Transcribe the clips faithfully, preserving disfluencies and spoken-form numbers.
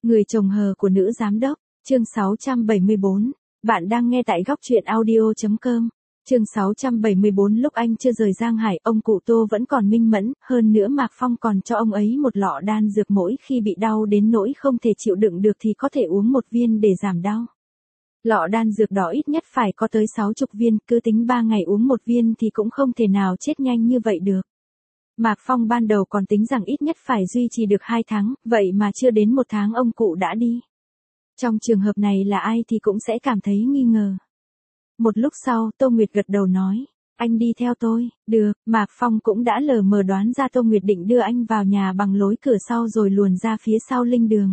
Người chồng hờ của nữ giám đốc, chương sáu trăm bảy mươi bốn. Bạn đang nghe tại góc truyện audio.com. Chương sáu trăm bảy mươi bốn. Lúc anh chưa rời Giang Hải, ông cụ Tô vẫn còn minh mẫn, hơn nữa Mạc Phong còn cho ông ấy một lọ đan dược mỗi khi bị đau đến nỗi không thể chịu đựng được thì có thể uống một viên để giảm đau. Lọ đan dược đó ít nhất phải có tới sáu chục viên, cứ tính ba ngày uống một viên thì cũng không thể nào chết nhanh như vậy được. Mạc Phong ban đầu còn tính rằng ít nhất phải duy trì được hai tháng, vậy mà chưa đến một tháng ông cụ đã đi. Trong trường hợp này là ai thì cũng sẽ cảm thấy nghi ngờ. Một lúc sau, Tô Nguyệt gật đầu nói, anh đi theo tôi, được. Mạc Phong cũng đã lờ mờ đoán ra Tô Nguyệt định đưa anh vào nhà bằng lối cửa sau rồi luồn ra phía sau linh đường.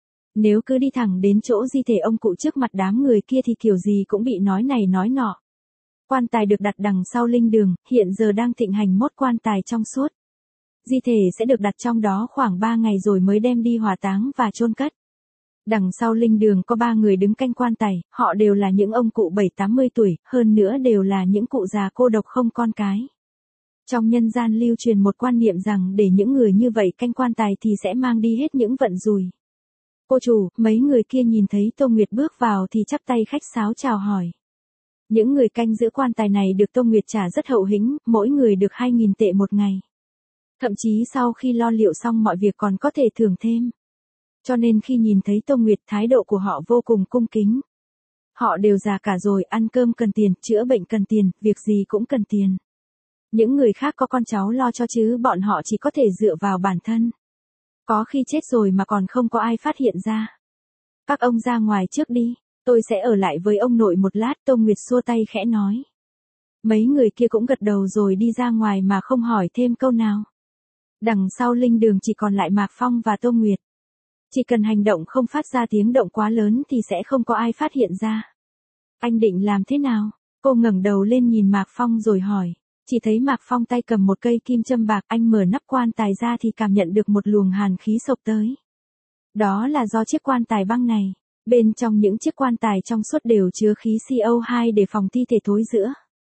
Nếu cứ đi thẳng đến chỗ di thể ông cụ trước mặt đám người kia thì kiểu gì cũng bị nói này nói nọ. Quan tài được đặt đằng sau linh đường, hiện giờ đang thịnh hành mốt quan tài trong suốt. Di thể sẽ được đặt trong đó khoảng ba ngày rồi mới đem đi hỏa táng và chôn cất. Đằng sau linh đường có ba người đứng canh quan tài, họ đều là những ông cụ bảy tám mươi tuổi, hơn nữa đều là những cụ già cô độc không con cái. Trong nhân gian lưu truyền một quan niệm rằng để những người như vậy canh quan tài thì sẽ mang đi hết những vận rủi. Cô chủ, mấy người kia nhìn thấy Tô Nguyệt bước vào thì chắp tay khách sáo chào hỏi. Những người canh giữ quan tài này được Tô Nguyệt trả rất hậu hĩnh, mỗi người được hai nghìn tệ một ngày. Thậm chí sau khi lo liệu xong mọi việc còn có thể thưởng thêm. Cho nên khi nhìn thấy Tô Nguyệt, thái độ của họ vô cùng cung kính. Họ đều già cả rồi, ăn cơm cần tiền, chữa bệnh cần tiền, việc gì cũng cần tiền. Những người khác có con cháu lo cho chứ bọn họ chỉ có thể dựa vào bản thân. Có khi chết rồi mà còn không có ai phát hiện ra. Các ông ra ngoài trước đi, tôi sẽ ở lại với ông nội một lát. Tô Nguyệt xua tay khẽ nói. Mấy người kia cũng gật đầu rồi đi ra ngoài mà không hỏi thêm câu nào. Đằng sau linh đường chỉ còn lại Mạc Phong và Tô Nguyệt. Chỉ cần hành động không phát ra tiếng động quá lớn thì sẽ không có ai phát hiện ra. Anh định làm thế nào? Cô ngẩng đầu lên nhìn Mạc Phong rồi hỏi. Chỉ thấy Mạc Phong tay cầm một cây kim châm bạc, anh mở nắp quan tài ra thì cảm nhận được một luồng hàn khí xộc tới. Đó là do chiếc quan tài băng này. Bên trong những chiếc quan tài trong suốt đều chứa khí C O hai để phòng thi thể thối rữa.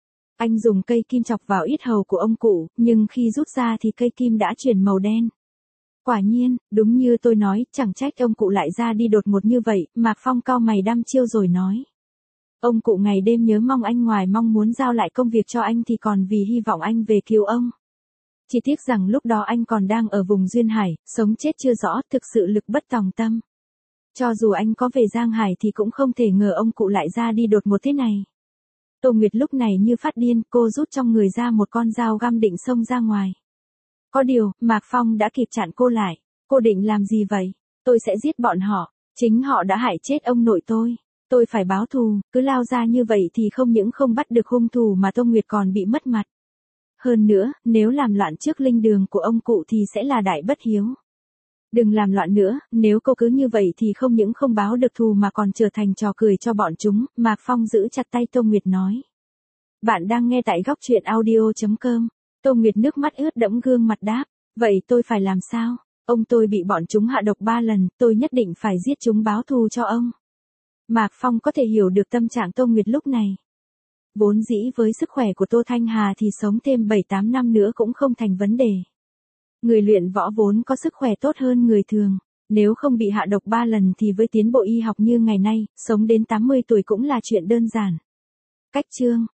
Anh dùng cây kim chọc vào yết hầu của ông cụ, nhưng khi rút ra thì cây kim đã chuyển màu đen. Quả nhiên, đúng như tôi nói, chẳng trách ông cụ lại ra đi đột ngột như vậy. Mạc Phong cau mày đăm chiêu rồi nói. Ông cụ ngày đêm nhớ mong anh, ngoài mong muốn giao lại công việc cho anh thì còn vì hy vọng anh về cứu ông. Chỉ tiếc rằng lúc đó anh còn đang ở vùng Duyên Hải, sống chết chưa rõ, thực sự lực bất tòng tâm. Cho dù anh có về Giang Hải thì cũng không thể ngờ ông cụ lại ra đi đột ngột thế này. Tô Nguyệt lúc này như phát điên, cô rút trong người ra một con dao găm định xông ra ngoài. Có điều, Mạc Phong đã kịp chặn cô lại. Cô định làm gì vậy? Tôi sẽ giết bọn họ. Chính họ đã hại chết ông nội tôi. Tôi phải báo thù, cứ lao ra như vậy thì không những không bắt được hung thủ mà Tô Nguyệt còn bị mất mặt. Hơn nữa, nếu làm loạn trước linh đường của ông cụ thì sẽ là đại bất hiếu. Đừng làm loạn nữa, nếu cô cứ như vậy thì không những không báo được thù mà còn trở thành trò cười cho bọn chúng. Mạc Phong giữ chặt tay Tô Nguyệt nói. Bạn đang nghe tại góc truyện audio.com. Tô Nguyệt nước mắt ướt đẫm gương mặt đáp. Vậy tôi phải làm sao? Ông tôi bị bọn chúng hạ độc ba lần, tôi nhất định phải giết chúng báo thù cho ông. Mạc Phong có thể hiểu được tâm trạng Tô Nguyệt lúc này. Vốn dĩ với sức khỏe của Tô Thanh Hà thì sống thêm bảy tám năm nữa cũng không thành vấn đề. Người luyện võ vốn có sức khỏe tốt hơn người thường. Nếu không bị hạ độc ba lần thì với tiến bộ y học như ngày nay, sống đến tám mươi tuổi cũng là chuyện đơn giản. Cách chương.